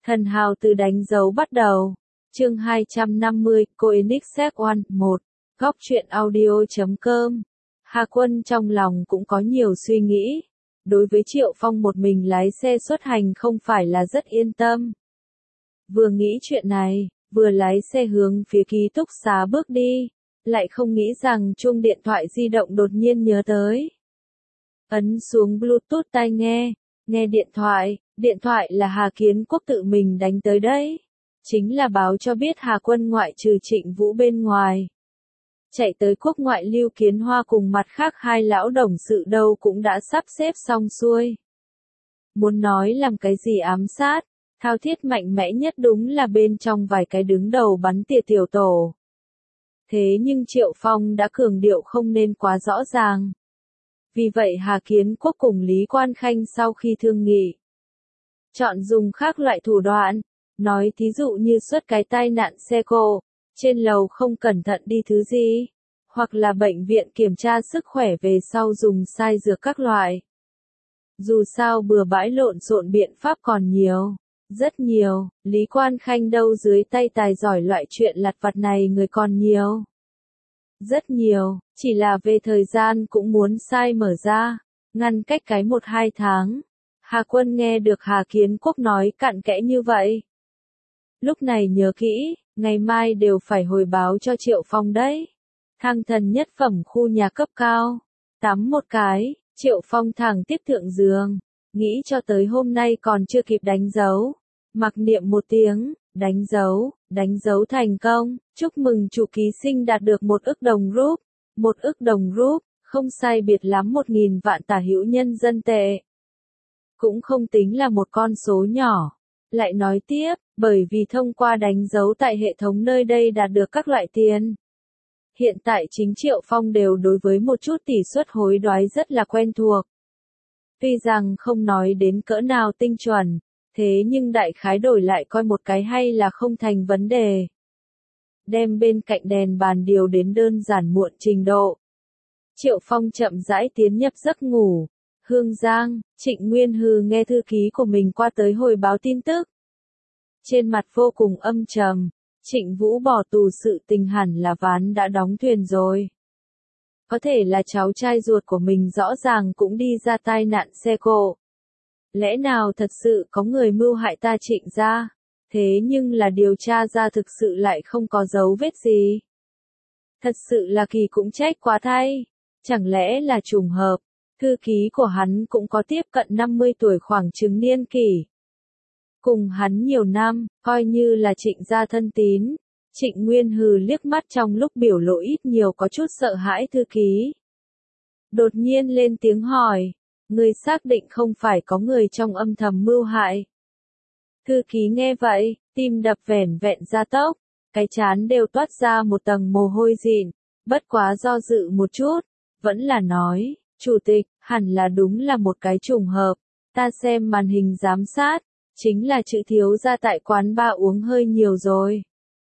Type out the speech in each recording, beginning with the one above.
Thần hào từ đánh dấu bắt đầu. Chương 250, Koenigsegg 1, góc truyện audio.com. Hà Quân trong lòng cũng có nhiều suy nghĩ. Đối với Triệu Phong một mình lái xe xuất hành không phải là rất yên tâm. Vừa nghĩ chuyện này, vừa lái xe hướng phía ký túc xá bước đi, lại không nghĩ rằng chuông điện thoại di động đột nhiên nhớ tới. Ấn xuống Bluetooth tai nghe điện thoại là Hà Kiến Quốc tự mình đánh tới đấy. Chính là báo cho biết Hà Quân ngoại trừ Trịnh Vũ bên ngoài. Chạy tới quốc ngoại Lưu Kiến Hoa cùng mặt khác hai lão đồng sự đâu cũng đã sắp xếp xong xuôi. Muốn nói làm cái gì ám sát, thao thiết mạnh mẽ nhất đúng là bên trong vài cái đứng đầu bắn tỉa tiểu tổ. Thế nhưng Triệu Phong đã cường điệu không nên quá rõ ràng. Vì vậy Hà Kiến Quốc cùng Lý Quan Khanh sau khi thương nghị, chọn dùng khác loại thủ đoạn, nói thí dụ như xuất cái tai nạn xe cộ, trên lầu không cẩn thận đi thứ gì, hoặc là bệnh viện kiểm tra sức khỏe về sau dùng sai dược các loại. Dù sao bừa bãi lộn xộn biện pháp còn nhiều, rất nhiều, Lý Quan Khanh đâu dưới tay tài giỏi loại chuyện lặt vặt này người còn nhiều. Rất nhiều, chỉ là về thời gian cũng muốn sai mở ra, ngăn cách cái 1-2 tháng. Hà Quân nghe được Hà Kiến Quốc nói cặn kẽ như vậy. Lúc này nhớ kỹ, ngày mai đều phải hồi báo cho Triệu Phong đấy. Thang thần nhất phẩm khu nhà cấp cao. Tắm một cái, Triệu Phong thẳng tiếp thượng giường. Nghĩ cho tới hôm nay còn chưa kịp đánh dấu. Mặc niệm một tiếng, đánh dấu thành công. Chúc mừng chủ ký sinh đạt được 1 ức đồng rúp. 1 ức đồng rúp, không sai biệt lắm 1.000 vạn tả hữu nhân dân tệ. Cũng không tính là một con số nhỏ. Lại nói tiếp, bởi vì thông qua đánh dấu tại hệ thống nơi đây đạt được các loại tiền. Hiện tại chính Triệu Phong đều đối với một chút tỷ suất hối đoái rất là quen thuộc. Tuy rằng không nói đến cỡ nào tinh chuẩn, thế nhưng đại khái đổi lại coi một cái hay là không thành vấn đề. Đem bên cạnh đèn bàn điều đến đơn giản muộn trình độ. Triệu Phong chậm rãi tiến nhập giấc ngủ. Hương Giang, Trịnh Nguyên Hư nghe thư ký của mình qua tới hồi báo tin tức. Trên mặt vô cùng âm trầm, Trịnh Vũ bỏ tù sự tình hẳn là ván đã đóng thuyền rồi. Có thể là cháu trai ruột của mình rõ ràng cũng đi ra tai nạn xe cộ. Lẽ nào thật sự có người mưu hại ta Trịnh gia, thế nhưng là điều tra ra thực sự lại không có dấu vết gì. Thật sự là kỳ cũng trách quá thay, chẳng lẽ là trùng hợp. Thư ký của hắn cũng có tiếp cận 50 tuổi khoảng chừng niên kỷ. Cùng hắn nhiều năm, coi như là Trịnh gia thân tín. Trịnh Nguyên Hừ liếc mắt trong lúc biểu lộ ít nhiều có chút sợ hãi thư ký. Đột nhiên lên tiếng hỏi, người xác định không phải có người trong âm thầm mưu hại. Thư ký nghe vậy, tim đập vẻn vẹn ra tốc, cái trán đều toát ra một tầng mồ hôi dịn, bất quá do dự một chút, vẫn là nói. Chủ tịch, hẳn là đúng là một cái trùng hợp, ta xem màn hình giám sát, chính là chữ thiếu gia tại quán bar uống hơi nhiều rồi.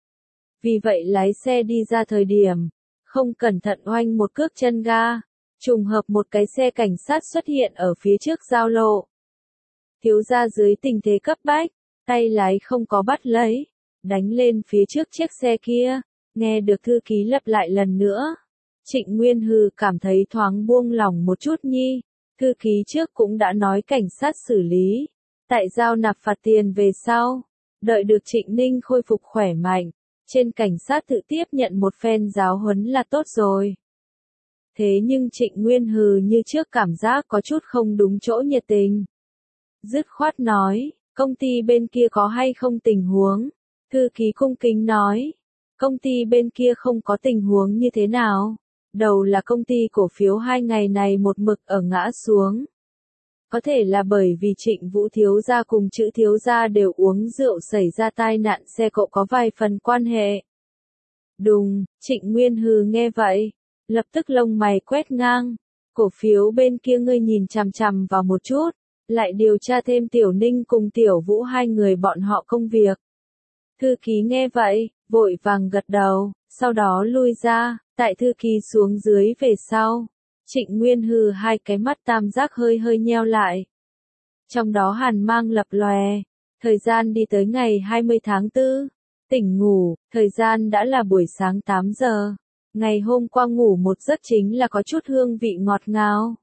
Vì vậy lái xe đi ra thời điểm, không cẩn thận oanh một cước chân ga, trùng hợp một cái xe cảnh sát xuất hiện ở phía trước giao lộ. Thiếu gia dưới tình thế cấp bách, tay lái không có bắt lấy, đánh lên phía trước chiếc xe kia, nghe được thư ký lặp lại lần nữa. Trịnh Nguyên Hư cảm thấy thoáng buông lòng một chút nhi, thư ký trước cũng đã nói cảnh sát xử lý, tại giao nạp phạt tiền về sau, đợi được Trịnh Ninh khôi phục khỏe mạnh, trên cảnh sát tự tiếp nhận một phen giáo huấn là tốt rồi. Thế nhưng Trịnh Nguyên Hư như trước cảm giác có chút không đúng chỗ nhiệt tình. Dứt khoát nói, công ty bên kia có hay không tình huống, thư ký cung kính nói, công ty bên kia không có tình huống như thế nào. Đầu là công ty cổ phiếu 2 ngày này một mực ở ngã xuống. Có thể là bởi vì Trịnh Vũ thiếu gia cùng chữ thiếu gia đều uống rượu xảy ra tai nạn xe cộ có vài phần quan hệ. Đùng, Trịnh Nguyên Hừ nghe vậy, lập tức lông mày quét ngang. Cổ phiếu bên kia ngươi nhìn chằm chằm vào một chút, lại điều tra thêm Tiểu Ninh cùng Tiểu Vũ hai người bọn họ công việc. Thư ký nghe vậy, vội vàng gật đầu, sau đó lui ra. Tại thư ký xuống dưới về sau, Trịnh Nguyên Hừ hai cái mắt tam giác hơi nheo lại. Trong đó hàn mang lập lòe, Thời gian đi tới ngày 20 tháng 4. Tỉnh ngủ, thời gian đã là buổi sáng 8 giờ. Ngày hôm qua ngủ một giấc chính là có chút hương vị ngọt ngào.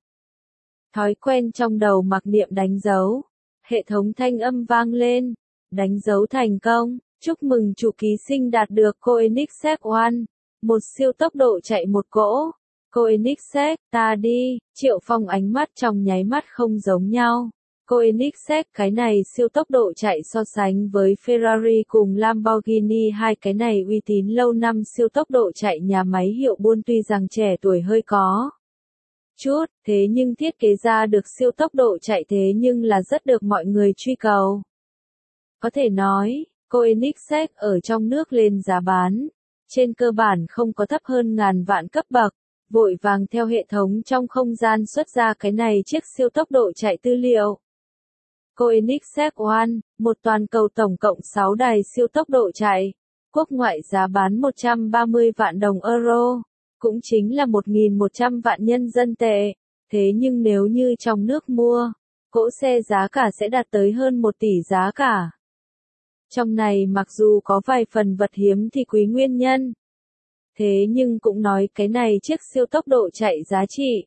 Thói quen trong đầu mặc niệm đánh dấu. Hệ thống thanh âm vang lên. Đánh dấu thành công. Chúc mừng chủ ký sinh đạt được Koenigsegg 1. Một siêu tốc độ chạy một cỗ. Koenigsegg, ta đi. Triệu Phong ánh mắt trong nháy mắt không giống nhau. Koenigsegg, cái này siêu tốc độ chạy so sánh với Ferrari cùng Lamborghini, hai cái này uy tín lâu năm siêu tốc độ chạy nhà máy hiệu buôn tuy rằng trẻ tuổi hơi có chút, thế nhưng thiết kế ra được siêu tốc độ chạy thế nhưng là rất được mọi người truy cầu. Có thể nói, Koenigsegg ở trong nước lên giá bán, trên cơ bản không có thấp hơn ngàn vạn cấp bậc, vội vàng theo hệ thống trong không gian xuất ra cái này chiếc siêu tốc độ chạy tư liệu. Koenigsegg 1, một toàn cầu tổng cộng 6 đài siêu tốc độ chạy, quốc ngoại giá bán 130 vạn đồng euro, cũng chính là 1.100 vạn nhân dân tệ, thế nhưng nếu như trong nước mua, cỗ xe giá cả sẽ đạt tới hơn 1 tỷ giá cả. Trong này mặc dù có vài phần vật hiếm thì quý nguyên nhân, thế nhưng cũng nói cái này chiếc siêu tốc độ chạy giá trị.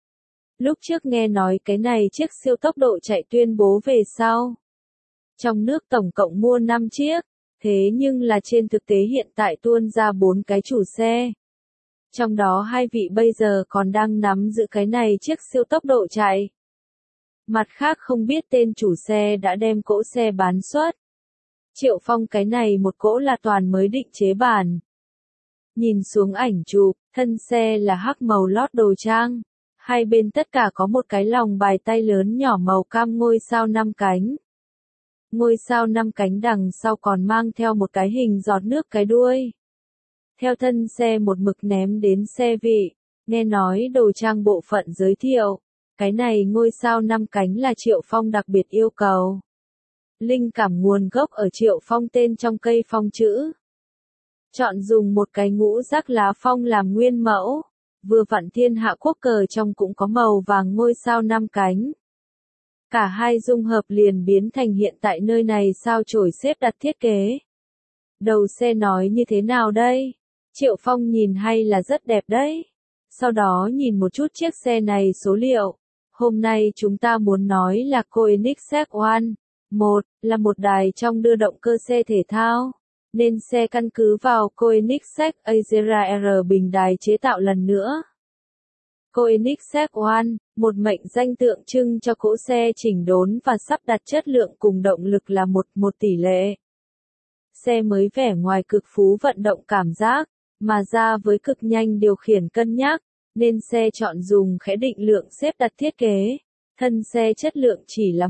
Lúc trước nghe nói cái này chiếc siêu tốc độ chạy tuyên bố về sau. Trong nước tổng cộng mua 5 chiếc, thế nhưng là trên thực tế hiện tại tuôn ra 4 cái chủ xe. Trong đó 2 vị bây giờ còn đang nắm giữ cái này chiếc siêu tốc độ chạy. Mặt khác không biết tên chủ xe đã đem cỗ xe bán xuất. Triệu Phong cái này một cỗ là toàn mới định chế bản. Nhìn xuống ảnh chụp, thân xe là hắc màu lót đồ trang. Hai bên tất cả có một cái lòng bài tay lớn nhỏ màu cam ngôi sao 5 cánh. Ngôi sao 5 cánh đằng sau còn mang theo một cái hình giọt nước cái đuôi. Theo thân xe một mực ném đến xe vị, nghe nói đồ trang bộ phận giới thiệu. Cái này ngôi sao 5 cánh là Triệu Phong đặc biệt yêu cầu. Linh cảm nguồn gốc ở Triệu Phong tên trong cây phong chữ. Chọn dùng một cái ngũ giác lá phong làm nguyên mẫu. Vừa vặn thiên hạ quốc cờ trong cũng có màu vàng ngôi sao 5 cánh. Cả hai dung hợp liền biến thành hiện tại nơi này sao chổi xếp đặt thiết kế. Đầu xe nói như thế nào đây? Triệu Phong nhìn hay là rất đẹp đấy. Sau đó nhìn một chút chiếc xe này số liệu. Hôm nay chúng ta muốn nói là Koenigsegg 1, là một đài trong đưa động cơ xe thể thao. Nên xe căn cứ vào Koenigsegg Azera R bình đài chế tạo lần nữa. Koenigsegg 1 mệnh danh tượng trưng cho cỗ xe chỉnh đốn và sắp đặt chất lượng cùng động lực là 1:1 tỷ lệ. Xe mới vẻ ngoài cực phú vận động cảm giác, mà ra với cực nhanh điều khiển cân nhắc, nên xe chọn dùng khẽ định lượng xếp đặt thiết kế. Thân xe chất lượng chỉ là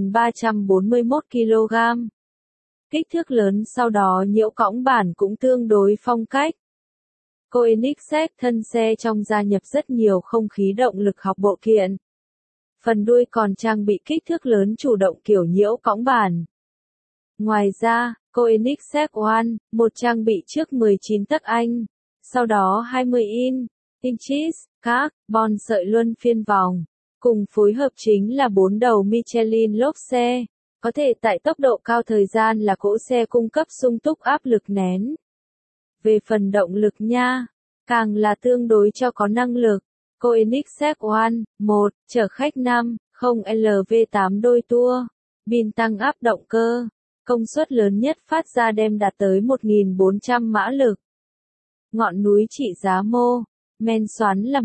1.341 kg. Kích thước lớn sau đó nhiễu cõng bản cũng tương đối phong cách. Koenigsegg thân xe trong gia nhập rất nhiều không khí động lực học bộ kiện. Phần đuôi còn trang bị kích thước lớn chủ động kiểu nhiễu cõng bản. Ngoài ra, Koenigsegg 1 trang bị trước 19 tấc Anh, sau đó 20 inches, carbon sợi luân phiên vòng, cùng phối hợp chính là 4 đầu Michelin lốp xe. Có thể tại tốc độ cao thời gian là cỗ xe cung cấp sung túc áp lực nén. Về phần động lực nha, càng là tương đối cho có năng lực. Koenigsegg 1, chở khách 5.0 LV8 đôi tua, pin tăng áp động cơ, công suất lớn nhất phát ra đem đạt tới 1.400 mã lực. Ngọn núi trị giá mô, men xoắn là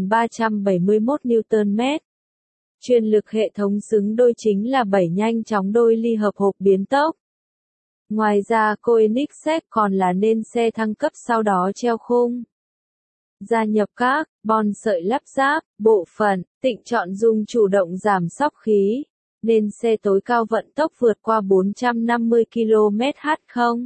1.371 Nm. Truyền lực hệ thống xứng đôi chính là 7 nhanh chóng đôi ly hợp hộp biến tốc. Ngoài ra Koenigsegg còn là nên xe thăng cấp sau đó treo khung. Gia nhập carbon sợi lắp ráp, bộ phận, Tịnh chọn dùng chủ động giảm xóc khí, nên xe tối cao vận tốc vượt qua 450 km/h không.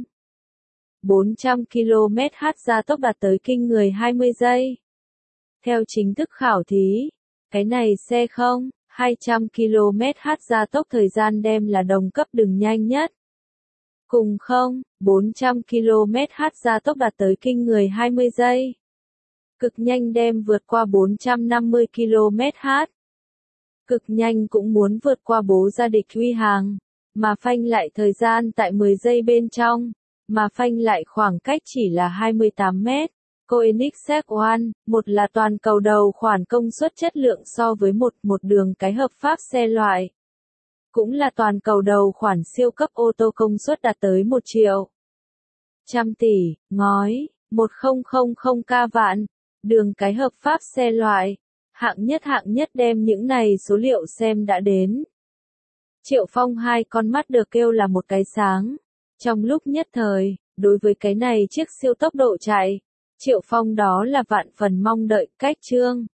400 km/h gia tốc đạt tới kinh người 20 giây. Theo chính thức khảo thí, cái này xe 200 km/h gia tốc thời gian đem là đồng cấp đường nhanh nhất. Cùng 400 km/h gia tốc đạt tới kinh người 20 giây. Cực nhanh đem vượt qua 450 km/h. Cực nhanh cũng muốn vượt qua bố gia địch uy hàng. mà phanh lại thời gian tại 10 giây bên trong, mà phanh lại khoảng cách chỉ là 28 mét. Koenigsegg One, một là toàn cầu đầu khoản công suất chất lượng so với một đường cái hợp pháp xe loại. Cũng là toàn cầu đầu khoản siêu cấp ô tô công suất đạt tới 1 triệu. Trăm tỷ, ngói, 1000k vạn, đường cái hợp pháp xe loại. Hạng nhất đem những này số liệu xem đã đến. Triệu Phong hai con mắt được kêu là một cái sáng. Trong lúc nhất thời, đối với cái này chiếc siêu tốc độ chạy, Triệu Phong đó là vạn phần mong đợi. Cách chương